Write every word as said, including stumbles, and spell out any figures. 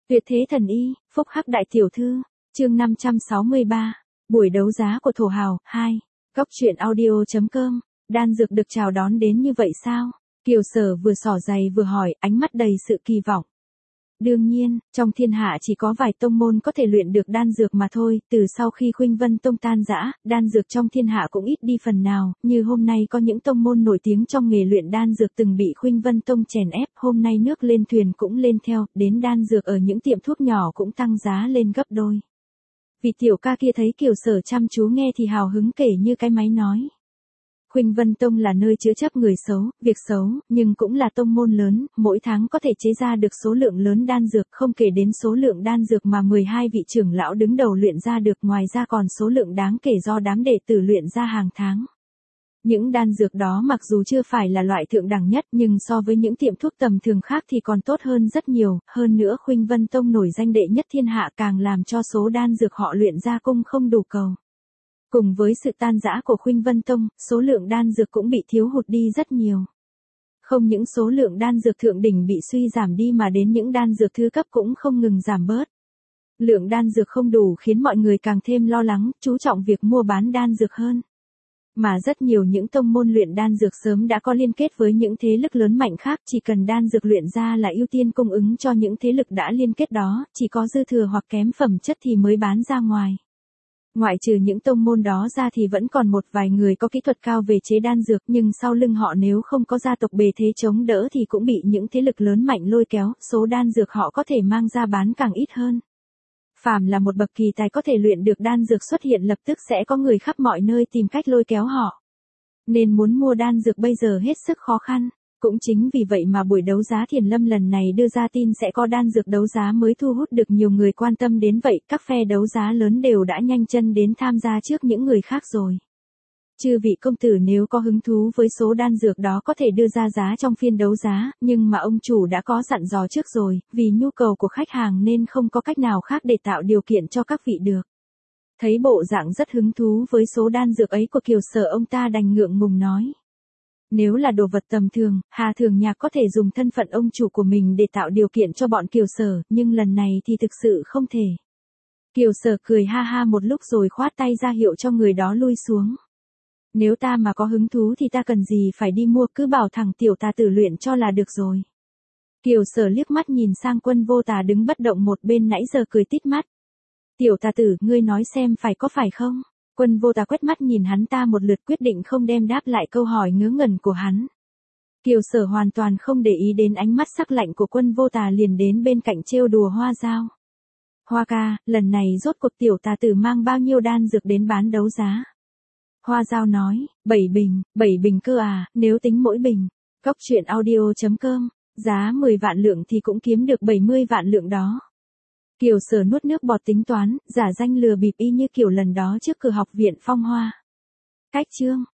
Tuyệt thế thần y, phúc hắc đại tiểu thư, chương năm trăm sáu mươi ba, buổi đấu giá của thổ hào, hai, góc truyện audio.com, đan dược được chào đón đến như vậy sao? Kiều Sở vừa xỏ giày vừa hỏi, ánh mắt đầy sự kỳ vọng. Đương nhiên, trong thiên hạ chỉ có vài tông môn có thể luyện được đan dược mà thôi, từ sau khi Khuynh Vân Tông tan rã, đan dược trong thiên hạ cũng ít đi phần nào, như hôm nay có những tông môn nổi tiếng trong nghề luyện đan dược từng bị Khuynh Vân Tông chèn ép, hôm nay nước lên thuyền cũng lên theo, đến đan dược ở những tiệm thuốc nhỏ cũng tăng giá lên gấp đôi. Vị tiểu ca kia thấy Kiều Sở chăm chú nghe thì hào hứng kể như cái máy nói. Khuynh Vân Tông là nơi chứa chấp người xấu, việc xấu, nhưng cũng là tông môn lớn, mỗi tháng có thể chế ra được số lượng lớn đan dược, không kể đến số lượng đan dược mà mười hai vị trưởng lão đứng đầu luyện ra được, ngoài ra còn số lượng đáng kể do đám đệ tử luyện ra hàng tháng. Những đan dược đó mặc dù chưa phải là loại thượng đẳng nhất nhưng so với những tiệm thuốc tầm thường khác thì còn tốt hơn rất nhiều, hơn nữa Khuynh Vân Tông nổi danh đệ nhất thiên hạ càng làm cho số đan dược họ luyện ra cung không đủ cầu. Cùng với sự tan rã của Khuynh Vân Tông, số lượng đan dược cũng bị thiếu hụt đi rất nhiều. Không những số lượng đan dược thượng đỉnh bị suy giảm đi mà đến những đan dược thứ cấp cũng không ngừng giảm bớt. Lượng đan dược không đủ khiến mọi người càng thêm lo lắng, chú trọng việc mua bán đan dược hơn. Mà rất nhiều những tông môn luyện đan dược sớm đã có liên kết với những thế lực lớn mạnh khác, chỉ cần đan dược luyện ra là ưu tiên cung ứng cho những thế lực đã liên kết đó, chỉ có dư thừa hoặc kém phẩm chất thì mới bán ra ngoài. Ngoại trừ những tông môn đó ra thì vẫn còn một vài người có kỹ thuật cao về chế đan dược, nhưng sau lưng họ nếu không có gia tộc bề thế chống đỡ thì cũng bị những thế lực lớn mạnh lôi kéo, số đan dược họ có thể mang ra bán càng ít hơn. Phàm là một bậc kỳ tài có thể luyện được đan dược xuất hiện lập tức sẽ có người khắp mọi nơi tìm cách lôi kéo họ. Nên muốn mua đan dược bây giờ hết sức khó khăn. Cũng chính vì vậy mà buổi đấu giá Thiền Lâm lần này đưa ra tin sẽ có đan dược đấu giá mới thu hút được nhiều người quan tâm đến vậy, các phe đấu giá lớn đều đã nhanh chân đến tham gia trước những người khác rồi. Chư vị công tử nếu có hứng thú với số đan dược đó có thể đưa ra giá trong phiên đấu giá, nhưng mà ông chủ đã có dặn dò trước rồi, vì nhu cầu của khách hàng nên không có cách nào khác để tạo điều kiện cho các vị được. Thấy bộ dạng rất hứng thú với số đan dược ấy của Kiều Sở, ông ta đành ngượng ngùng nói. Nếu là đồ vật tầm thường, Hà Thường Nhạc có thể dùng thân phận ông chủ của mình để tạo điều kiện cho bọn Kiều Sở, nhưng lần này thì thực sự không thể. Kiều Sở cười ha ha một lúc rồi khoát tay ra hiệu cho người đó lui xuống. Nếu ta mà có hứng thú thì ta cần gì phải đi mua, cứ bảo thằng tiểu tà tử luyện cho là được rồi. Kiều Sở liếc mắt nhìn sang Quân Vô Tà đứng bất động một bên nãy giờ cười tít mắt. Tiểu tà tử, ngươi nói xem phải có phải không? Quân Vô Tà quét mắt nhìn hắn ta một lượt quyết định không đem đáp lại câu hỏi ngớ ngẩn của hắn. Kiều Sở hoàn toàn không để ý đến ánh mắt sắc lạnh của Quân Vô Tà, liền đến bên cạnh trêu đùa Hoa Dao. Hoa ca, lần này rốt cuộc tiểu tà tử mang bao nhiêu đan dược đến bán đấu giá? Hoa Dao nói, bảy bình, bảy bình cơ à, nếu tính mỗi bình. Góc truyện audio.com, giá mười vạn lượng thì cũng kiếm được bảy mươi vạn lượng đó. Kiều Sở nuốt nước bọt tính toán, giả danh lừa bịp y như kiểu lần đó trước cửa học viện Phong Hoa. Cách chương